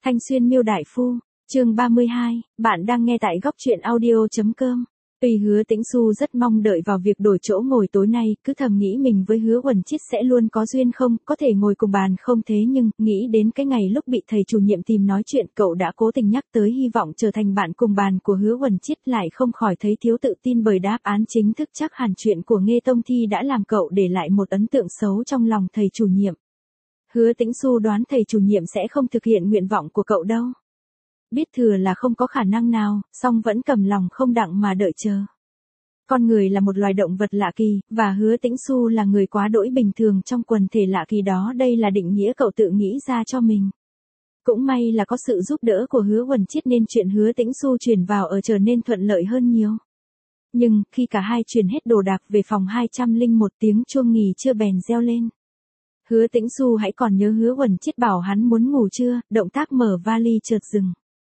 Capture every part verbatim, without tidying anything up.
Thanh Xuyên Miêu Đại Phu, chương ba mươi hai, bạn đang nghe tại góc truyện audio.com. Tuy Hứa Tĩnh Xu rất mong đợi vào việc đổi chỗ ngồi tối nay, cứ thầm nghĩ mình với Hứa Uẩn Chiết sẽ luôn có duyên không, có thể ngồi cùng bàn không, thế nhưng, nghĩ đến cái ngày lúc bị thầy chủ nhiệm tìm nói chuyện, cậu đã cố tình nhắc tới hy vọng trở thành bạn cùng bàn của Hứa Uẩn Chiết, lại không khỏi thấy thiếu tự tin bởi đáp án chính thức. Chắc hẳn chuyện của Nghê Tông Thi đã làm cậu để lại một ấn tượng xấu trong lòng thầy chủ nhiệm. Hứa Tĩnh Xu đoán thầy chủ nhiệm sẽ không thực hiện nguyện vọng của cậu đâu. Biết thừa là không có khả năng nào, song vẫn cầm lòng không đặng mà đợi chờ. Con người là một loài động vật lạ kỳ, và Hứa Tĩnh Xu là người quá đỗi bình thường trong quần thể lạ kỳ đó, đây là định nghĩa cậu tự nghĩ ra cho mình. Cũng may là có sự giúp đỡ của Hứa Uẩn Chiết nên chuyện Hứa Tĩnh Xu chuyển vào ở trở nên thuận lợi hơn nhiều. Nhưng, khi cả hai chuyển hết đồ đạc về phòng hai trăm lẻ một, tiếng chuông nghỉ trưa bèn reo lên. Hứa Tĩnh Xu hãy còn nhớ Hứa Uẩn Chiết bảo hắn muốn ngủ chưa, động tác mở vali chợt dừng.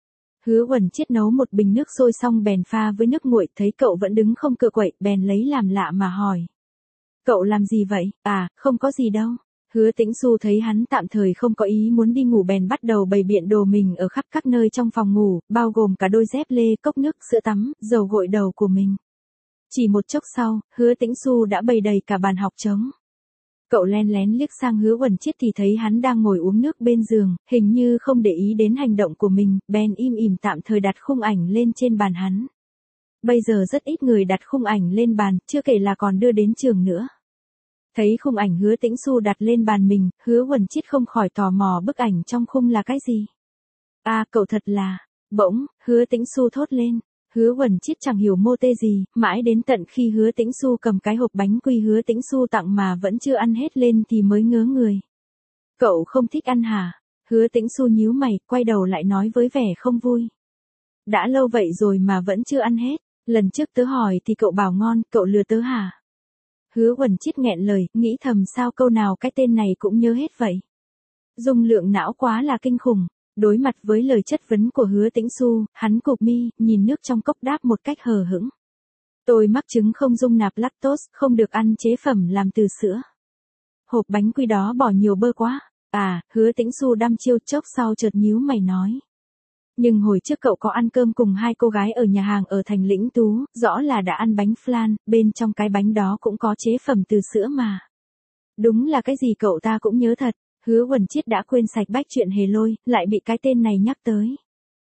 Hứa Uẩn Chiết nấu một bình nước sôi xong bèn pha với nước nguội, thấy cậu vẫn đứng không cựa quậy, bèn lấy làm lạ mà hỏi. Cậu làm gì vậy? À, không có gì đâu. Hứa Tĩnh Xu thấy hắn tạm thời không có ý muốn đi ngủ bèn bắt đầu bày biện đồ mình ở khắp các nơi trong phòng ngủ, bao gồm cả đôi dép lê, cốc nước, sữa tắm, dầu gội đầu của mình. Chỉ một chốc sau, Hứa Tĩnh Xu đã bày đầy cả bàn học trống. Cậu len lén liếc sang Hứa Uẩn Chiết thì thấy hắn đang ngồi uống nước bên giường, hình như không để ý đến hành động của mình, bèn im ỉm tạm thời đặt khung ảnh lên trên bàn hắn. Bây giờ rất ít người đặt khung ảnh lên bàn, chưa kể là còn đưa đến trường nữa. Thấy khung ảnh Hứa Tĩnh Xu đặt lên bàn mình, Hứa Uẩn Chiết không khỏi tò mò bức ảnh trong khung là cái gì. À, cậu thật là... Bỗng, Hứa Tĩnh Xu thốt lên. Hứa Uẩn Chiết chẳng hiểu mô tê gì, mãi đến tận khi Hứa Tĩnh Xu cầm cái hộp bánh quy Hứa Tĩnh Xu tặng mà vẫn chưa ăn hết lên thì mới ngớ người. Cậu không thích ăn hả? Hứa Tĩnh Xu nhíu mày, quay đầu lại nói với vẻ không vui. Đã lâu vậy rồi mà vẫn chưa ăn hết, lần trước tớ hỏi thì cậu bảo ngon, cậu lừa tớ hả? Hứa Uẩn Chiết nghẹn lời, nghĩ thầm sao câu nào cái tên này cũng nhớ hết vậy. Dung lượng não quá là kinh khủng. Đối mặt với lời chất vấn của Hứa Tĩnh Xu, hắn cụp mi, nhìn nước trong cốc đáp một cách hờ hững. Tôi mắc chứng không dung nạp lactose, không được ăn chế phẩm làm từ sữa. Hộp bánh quy đó bỏ nhiều bơ quá. À, Hứa Tĩnh Xu đăm chiêu, chốc sau chợt nhíu mày nói. Nhưng hồi trước cậu có ăn cơm cùng hai cô gái ở nhà hàng ở thành Lĩnh Tú, rõ là đã ăn bánh flan, bên trong cái bánh đó cũng có chế phẩm từ sữa mà. Đúng là cái gì cậu ta cũng nhớ thật. Hứa Uẩn Chiết đã quên sạch bách chuyện hề lôi, lại bị cái tên này nhắc tới.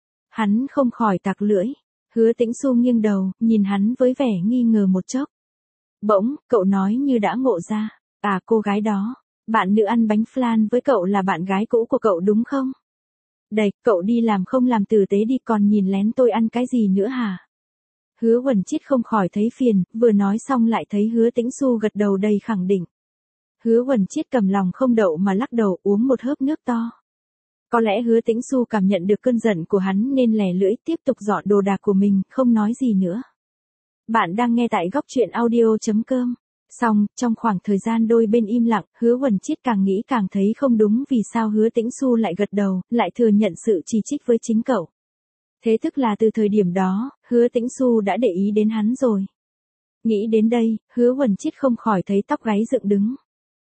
Hắn không khỏi tặc lưỡi. Hứa Tĩnh Xu nghiêng đầu, nhìn hắn với vẻ nghi ngờ một chốc. Bỗng, cậu nói như đã ngộ ra. À, cô gái đó, bạn nữ ăn bánh flan với cậu là bạn gái cũ của cậu đúng không? Đây, cậu đi làm không làm tử tế đi, còn nhìn lén tôi ăn cái gì nữa hả? Hứa Uẩn Chiết không khỏi thấy phiền, vừa nói xong lại thấy Hứa Tĩnh Xu gật đầu đầy khẳng định. Hứa Uẩn Chiết cầm lòng không đậu mà lắc đầu, uống một hớp nước to. Có lẽ Hứa Tĩnh Xu cảm nhận được cơn giận của hắn nên lẻ lưỡi tiếp tục dọn đồ đạc của mình, không nói gì nữa. Bạn đang nghe tại góc truyện audio.com. Xong, trong khoảng thời gian đôi bên im lặng, Hứa Uẩn Chiết càng nghĩ càng thấy không đúng, vì sao Hứa Tĩnh Xu lại gật đầu, lại thừa nhận sự chỉ trích với chính cậu. Thế tức là từ thời điểm đó, Hứa Tĩnh Xu đã để ý đến hắn rồi. Nghĩ đến đây, Hứa Uẩn Chiết không khỏi thấy tóc gáy dựng đứng.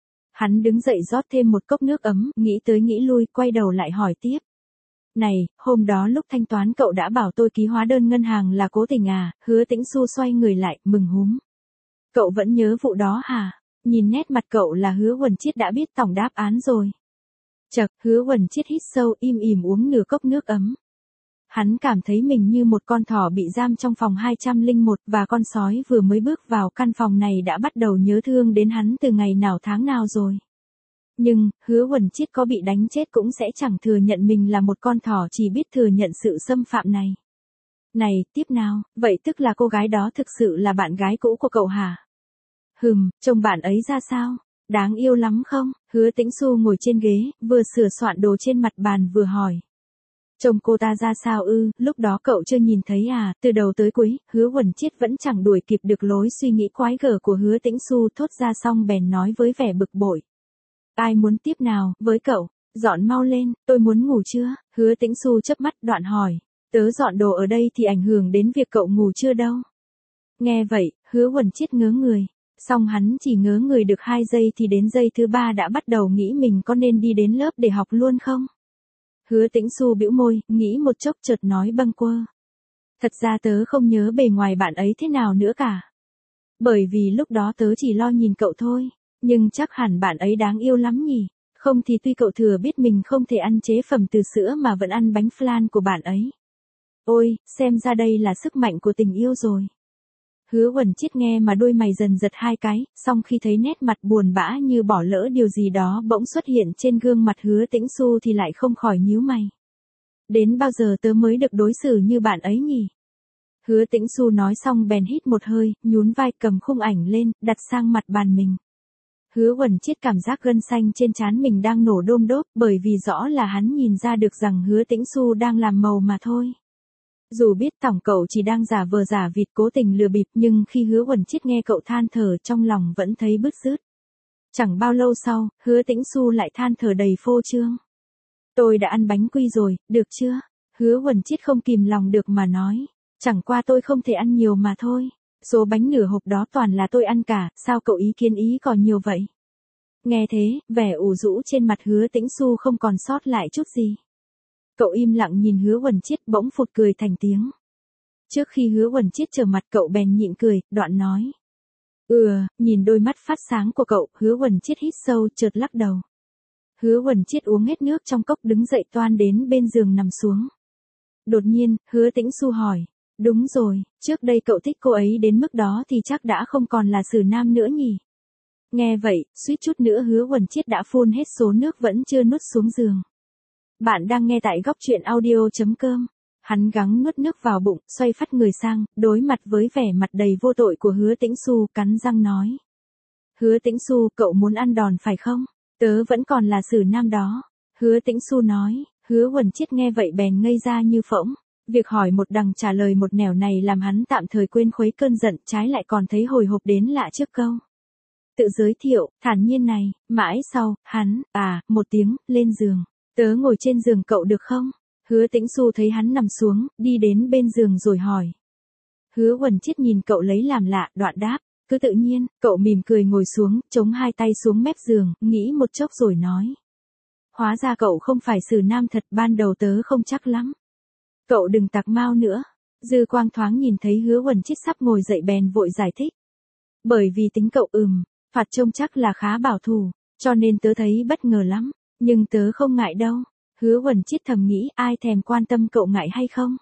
Hắn đứng dậy rót thêm một cốc nước ấm, nghĩ tới nghĩ lui, quay đầu lại hỏi tiếp. Này, hôm đó lúc thanh toán cậu đã bảo tôi ký hóa đơn ngân hàng là cố tình à? Hứa Tĩnh Xu xoay người lại, mừng húm. Cậu vẫn nhớ vụ đó hả? Nhìn nét mặt cậu là Hứa Uẩn Chiết đã biết tổng đáp án rồi. Chậc, Hứa Uẩn Chiết hít sâu, im ỉm uống nửa cốc nước ấm. Hắn cảm thấy mình như một con thỏ bị giam trong phòng hai trăm lẻ một, và con sói vừa mới bước vào căn phòng này đã bắt đầu nhớ thương đến hắn từ ngày nào tháng nào rồi. Nhưng, Hứa Uẩn Chiết có bị đánh chết cũng sẽ chẳng thừa nhận mình là một con thỏ, chỉ biết thừa nhận sự xâm phạm này. Này, tiếp nào, vậy tức là cô gái đó thực sự là bạn gái cũ của cậu hả? Hừm, trông bạn ấy ra sao? Đáng yêu lắm không? Hứa Tĩnh Xu ngồi trên ghế, vừa sửa soạn đồ trên mặt bàn vừa hỏi. Trông cô ta ra sao ư, lúc đó cậu chưa nhìn thấy à? Từ đầu tới cuối, Hứa Uẩn Chiết vẫn chẳng đuổi kịp được lối suy nghĩ quái gở của Hứa Tĩnh Xu, thốt ra xong bèn nói với vẻ bực bội. Ai muốn tiếp nào, với cậu, dọn mau lên, tôi muốn ngủ chưa? Hứa Tĩnh Xu chớp mắt đoạn hỏi. Tớ dọn đồ ở đây thì ảnh hưởng đến việc cậu ngủ chưa đâu. Nghe vậy, Hứa Uẩn Chiết ngớ người. Xong hắn chỉ ngớ người được hai giây thì đến giây thứ ba đã bắt đầu nghĩ mình có nên đi đến lớp để học luôn không? Hứa Tĩnh Xu bĩu môi, nghĩ một chốc chợt nói bâng quơ. Thật ra tớ không nhớ bề ngoài bạn ấy thế nào nữa cả. Bởi vì lúc đó tớ chỉ lo nhìn cậu thôi, nhưng chắc hẳn bạn ấy đáng yêu lắm nhỉ. Không thì tuy cậu thừa biết mình không thể ăn chế phẩm từ sữa mà vẫn ăn bánh flan của bạn ấy. Ôi, xem ra đây là sức mạnh của tình yêu rồi. Hứa Uẩn Chiết nghe mà đôi mày dần giật hai cái, xong khi thấy nét mặt buồn bã như bỏ lỡ điều gì đó bỗng xuất hiện trên gương mặt Hứa Tĩnh Xu thì lại không khỏi nhíu mày. Đến bao giờ tớ mới được đối xử như bạn ấy nhỉ? Hứa Tĩnh Xu nói xong bèn hít một hơi, nhún vai cầm khung ảnh lên, đặt sang mặt bàn mình. Hứa Uẩn Chiết cảm giác gân xanh trên trán mình đang nổ đôm đốp, bởi vì rõ là hắn nhìn ra được rằng Hứa Tĩnh Xu đang làm màu mà thôi. Dù biết tổng cậu chỉ đang giả vờ giả vịt cố tình lừa bịp, nhưng khi Hứa Uẩn Chiết nghe cậu than thở trong lòng vẫn thấy bứt rứt. Chẳng bao lâu sau, Hứa Tĩnh Xu lại than thở đầy phô trương. Tôi đã ăn bánh quy rồi, được chưa? Hứa Uẩn Chiết không kìm lòng được mà nói. Chẳng qua tôi không thể ăn nhiều mà thôi. Số bánh nửa hộp đó toàn là tôi ăn cả, sao cậu ý kiến ý còn nhiều vậy? Nghe thế, vẻ ủ rũ trên mặt Hứa Tĩnh Xu không còn sót lại chút gì. Cậu im lặng nhìn Hứa Uẩn Chiết bỗng phụt cười thành tiếng. Trước khi Hứa Uẩn Chiết trở mặt cậu bèn nhịn cười, đoạn nói. Ừ, nhìn đôi mắt phát sáng của cậu, Hứa Uẩn Chiết hít sâu chợt lắc đầu. Hứa Uẩn Chiết uống hết nước trong cốc đứng dậy toan đến bên giường nằm xuống. Đột nhiên, Hứa Tĩnh Xu hỏi. Đúng rồi, trước đây cậu thích cô ấy đến mức đó thì chắc đã không còn là xử nam nữa nhỉ? Nghe vậy, suýt chút nữa Hứa Uẩn Chiết đã phun hết số nước vẫn chưa nuốt xuống giường. Bạn đang nghe tại góc truyện audio.com. Hắn gắng nuốt nước vào bụng, xoay phắt người sang, đối mặt với vẻ mặt đầy vô tội của Hứa Tĩnh Xu, cắn răng nói. Hứa Tĩnh Xu, cậu muốn ăn đòn phải không? Tớ vẫn còn là xử nam đó. Hứa Tĩnh Xu nói. Hứa Uẩn Chiết nghe vậy bèn ngây ra như phỗng. Việc hỏi một đằng trả lời một nẻo này làm hắn tạm thời quên khuấy cơn giận, trái lại còn thấy hồi hộp đến lạ trước câu. Tự giới thiệu, thản nhiên này, mãi sau, hắn, à, một tiếng, lên giường. Tớ ngồi trên giường cậu được không? Hứa Tĩnh Xu thấy hắn nằm xuống, đi đến bên giường rồi hỏi. Hứa Uẩn Chiết nhìn cậu lấy làm lạ, đoạn đáp, cứ tự nhiên, cậu mỉm cười ngồi xuống, chống hai tay xuống mép giường, nghĩ một chốc rồi nói. Hóa ra cậu không phải xử nam thật, ban đầu tớ không chắc lắm. Cậu đừng tạc mau nữa. Dư Quang thoáng nhìn thấy Hứa Uẩn Chiết sắp ngồi dậy bèn vội giải thích. Bởi vì tính cậu ừm, phạt trông chắc là khá bảo thủ, cho nên tớ thấy bất ngờ lắm, nhưng tớ không ngại đâu. Hứa Uẩn Chiết thầm nghĩ ai thèm quan tâm cậu ngại hay không.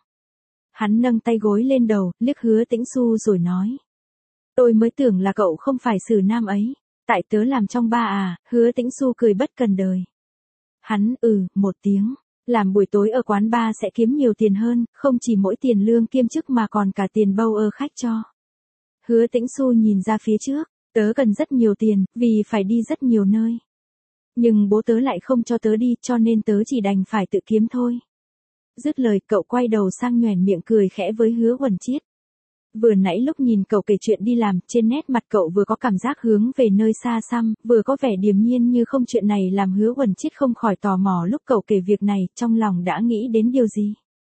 Hắn nâng tay gối lên đầu, liếc Hứa Tĩnh Xu rồi nói. Tôi mới tưởng là cậu không phải xử nam ấy, tại tớ làm trong ba à, Hứa Tĩnh Xu cười bất cần đời. Hắn ừ, một tiếng. Làm buổi tối ở quán bar sẽ kiếm nhiều tiền hơn, không chỉ mỗi tiền lương kiêm chức mà còn cả tiền bâu ơ khách cho. Hứa Tĩnh Xu nhìn ra phía trước, tớ cần rất nhiều tiền, vì phải đi rất nhiều nơi. Nhưng bố tớ lại không cho tớ đi, cho nên tớ chỉ đành phải tự kiếm thôi. Dứt lời cậu quay đầu sang nhoẻn miệng cười khẽ với Hứa Uẩn Chiết. Vừa nãy lúc nhìn cậu kể chuyện đi làm, trên nét mặt cậu vừa có cảm giác hướng về nơi xa xăm, vừa có vẻ điềm nhiên như không, chuyện này làm Hứa Uẩn Chiết không khỏi tò mò lúc cậu kể việc này, trong lòng đã nghĩ đến điều gì.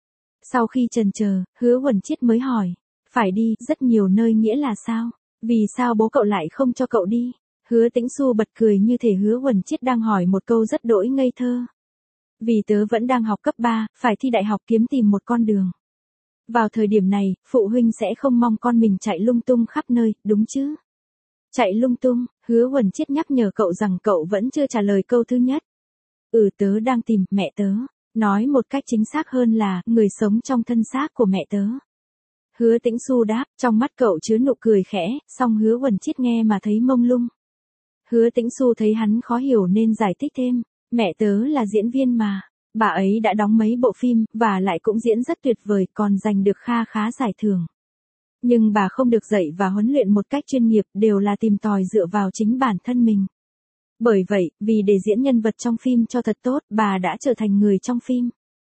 Sau khi chần chờ, Hứa Uẩn Chiết mới hỏi, phải đi, rất nhiều nơi nghĩa là sao? Vì sao bố cậu lại không cho cậu đi? Hứa Tĩnh Xu bật cười như thể Hứa Uẩn Chiết đang hỏi một câu rất đỗi ngây thơ. Vì tớ vẫn đang học cấp ba, phải thi đại học kiếm tìm một con đường. Vào thời điểm này, phụ huynh sẽ không mong con mình chạy lung tung khắp nơi, đúng chứ? Chạy lung tung, Hứa Uẩn Chiết nhắc nhở cậu rằng cậu vẫn chưa trả lời câu thứ nhất. Ừ, tớ đang tìm mẹ tớ. Nói một cách chính xác hơn là người sống trong thân xác của mẹ tớ. Hứa Tĩnh Xu đáp, trong mắt cậu chứa nụ cười khẽ, song Hứa Uẩn Chiết nghe mà thấy mông lung. Hứa Tĩnh Xu thấy hắn khó hiểu nên giải thích thêm, mẹ tớ là diễn viên mà. Bà ấy đã đóng mấy bộ phim, và lại cũng diễn rất tuyệt vời, còn giành được kha khá giải thưởng. Nhưng bà không được dạy và huấn luyện một cách chuyên nghiệp, đều là tìm tòi dựa vào chính bản thân mình. Bởi vậy, vì để diễn nhân vật trong phim cho thật tốt, bà đã trở thành người trong phim.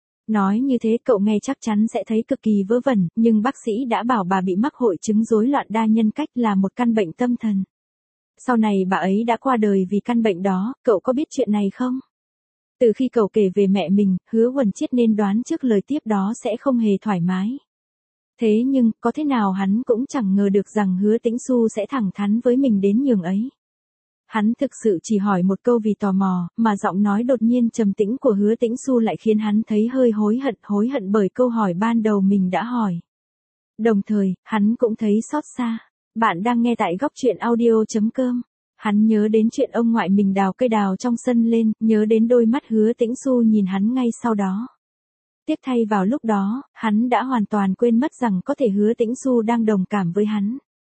Nói như thế cậu nghe chắc chắn sẽ thấy cực kỳ vớ vẩn, nhưng bác sĩ đã bảo bà bị mắc hội chứng rối loạn đa nhân cách, là một căn bệnh tâm thần. Sau này bà ấy đã qua đời vì căn bệnh đó, cậu có biết chuyện này không? Từ khi cậu kể về mẹ mình, Hứa Uẩn Chiết nên đoán trước lời tiếp đó sẽ không hề thoải mái. Thế nhưng, có thế nào hắn cũng chẳng ngờ được rằng Hứa Tĩnh Xu sẽ thẳng thắn với mình đến nhường ấy. Hắn thực sự chỉ hỏi một câu vì tò mò, mà giọng nói đột nhiên trầm tĩnh của Hứa Tĩnh Xu lại khiến hắn thấy hơi hối hận, hối hận bởi câu hỏi ban đầu mình đã hỏi. Đồng thời, hắn cũng thấy xót xa. Bạn đang nghe tại góc truyện audio.com. Hắn nhớ đến chuyện ông ngoại mình đào cây đào trong sân lên, nhớ đến đôi mắt Hứa Tĩnh Xu nhìn hắn ngay sau đó. Tiếc thay vào lúc đó, hắn đã hoàn toàn quên mất rằng có thể Hứa Tĩnh Xu đang đồng cảm với hắn.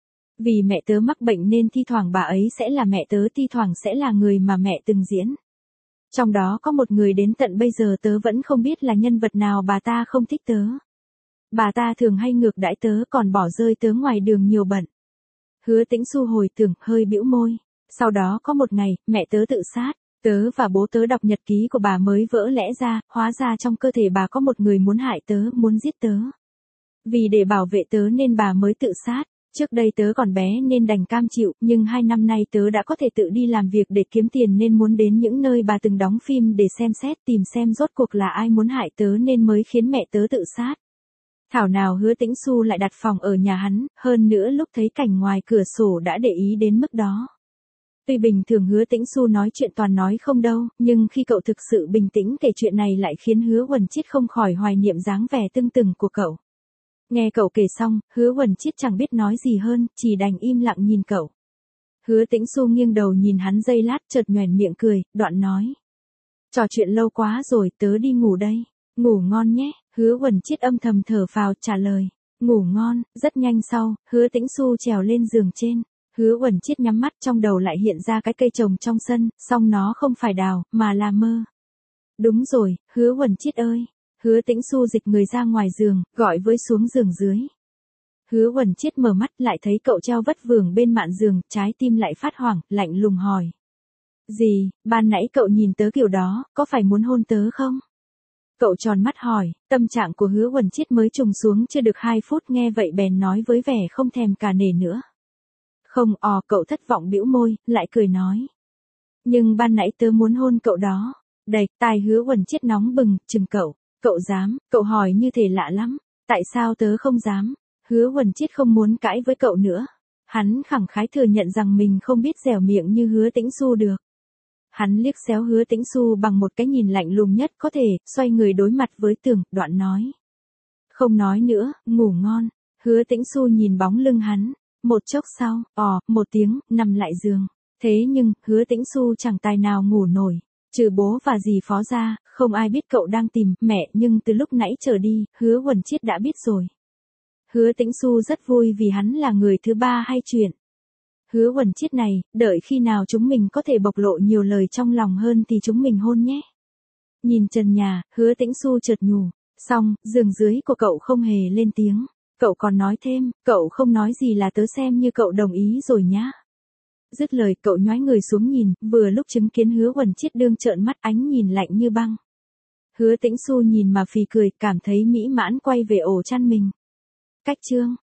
Vì mẹ tớ mắc bệnh nên thi thoảng bà ấy sẽ là mẹ tớ, thi thoảng sẽ là người mà mẹ từng diễn. Trong đó có một người đến tận bây giờ tớ vẫn không biết là nhân vật nào bà ta không thích tớ. Bà ta thường hay ngược đãi tớ còn bỏ rơi tớ ngoài đường nhiều bận. Hứa Tĩnh Xu hồi tưởng, hơi bĩu môi. Sau đó có một ngày, mẹ tớ tự sát. Tớ và bố tớ đọc nhật ký của bà mới vỡ lẽ ra, hóa ra trong cơ thể bà có một người muốn hại tớ, muốn giết tớ. Vì để bảo vệ tớ nên bà mới tự sát. Trước đây tớ còn bé nên đành cam chịu, nhưng hai năm nay tớ đã có thể tự đi làm việc để kiếm tiền nên muốn đến những nơi bà từng đóng phim để xem xét tìm xem rốt cuộc là ai muốn hại tớ nên mới khiến mẹ tớ tự sát. Thảo nào Hứa Tĩnh Xu lại đặt phòng ở nhà hắn, hơn nữa lúc thấy cảnh ngoài cửa sổ đã để ý đến mức đó. Tuy bình thường Hứa Tĩnh Xu nói chuyện toàn nói không đâu, nhưng khi cậu thực sự bình tĩnh kể chuyện này lại khiến Hứa Uẩn Chiết không khỏi hoài niệm dáng vẻ tưng từng của cậu. Nghe cậu kể xong, Hứa Uẩn Chiết chẳng biết nói gì hơn, chỉ đành im lặng nhìn cậu. Hứa Tĩnh Xu nghiêng đầu nhìn hắn giây lát chợt nhoẻn miệng cười, đoạn nói. Trò chuyện lâu quá rồi, tớ đi ngủ đây. Ngủ ngon nhé, Hứa Uẩn Chiết âm thầm thở phào trả lời. Ngủ ngon, rất nhanh sau, Hứa Tĩnh Xu trèo lên giường trên. Hứa Uẩn Chiết nhắm mắt trong đầu lại hiện ra cái cây trồng trong sân, song nó không phải đào, mà là mơ. Đúng rồi, Hứa Uẩn Chiết ơi. Hứa Tĩnh Xu dịch người ra ngoài giường, gọi với xuống giường dưới. Hứa Uẩn Chiết mở mắt lại thấy cậu treo vất vưởng bên mạn giường, trái tim lại phát hoảng, lạnh lùng hỏi. Gì, ban nãy cậu nhìn tớ kiểu đó, có phải muốn hôn tớ không? Cậu tròn mắt hỏi, tâm trạng của Hứa Uẩn Chiết mới trùng xuống chưa được hai phút nghe vậy bèn nói với vẻ không thèm cả nể nữa. Không, ò, cậu thất vọng bĩu môi, lại cười nói. Nhưng ban nãy tớ muốn hôn cậu đó. Đầy, tai Hứa Uẩn Chiết nóng bừng, chừng cậu. Cậu dám, cậu hỏi như thể lạ lắm. Tại sao tớ không dám? Hứa Uẩn Chiết không muốn cãi với cậu nữa. Hắn khẳng khái thừa nhận rằng mình không biết dẻo miệng như Hứa Tĩnh Xu được. Hắn liếc xéo Hứa Tĩnh Xu bằng một cái nhìn lạnh lùng nhất có thể, xoay người đối mặt với tường, đoạn nói. Không nói nữa, ngủ ngon. Hứa Tĩnh Xu nhìn bóng lưng hắn. Một chốc sau, ò, một tiếng, nằm lại giường. Thế nhưng, Hứa Tĩnh Xu chẳng tài nào ngủ nổi. Trừ bố và dì Phó ra, không ai biết cậu đang tìm mẹ, nhưng từ lúc nãy trở đi, Hứa Uẩn Chiết đã biết rồi. Hứa Tĩnh Xu rất vui vì hắn là người thứ ba hay chuyện. Hứa Uẩn Chiết này, đợi khi nào chúng mình có thể bộc lộ nhiều lời trong lòng hơn thì chúng mình hôn nhé. Nhìn trần nhà, Hứa Tĩnh Xu chợt nhủ. Xong, giường dưới của cậu không hề lên tiếng. Cậu còn nói thêm, cậu không nói gì là tớ xem như cậu đồng ý rồi nhá. Dứt lời cậu nhoái người xuống nhìn, vừa lúc chứng kiến Hứa Uẩn Chiết đương trợn mắt ánh nhìn lạnh như băng. Hứa Tĩnh Xu nhìn mà phì cười, cảm thấy mỹ mãn quay về ổ chăn mình. Cách chương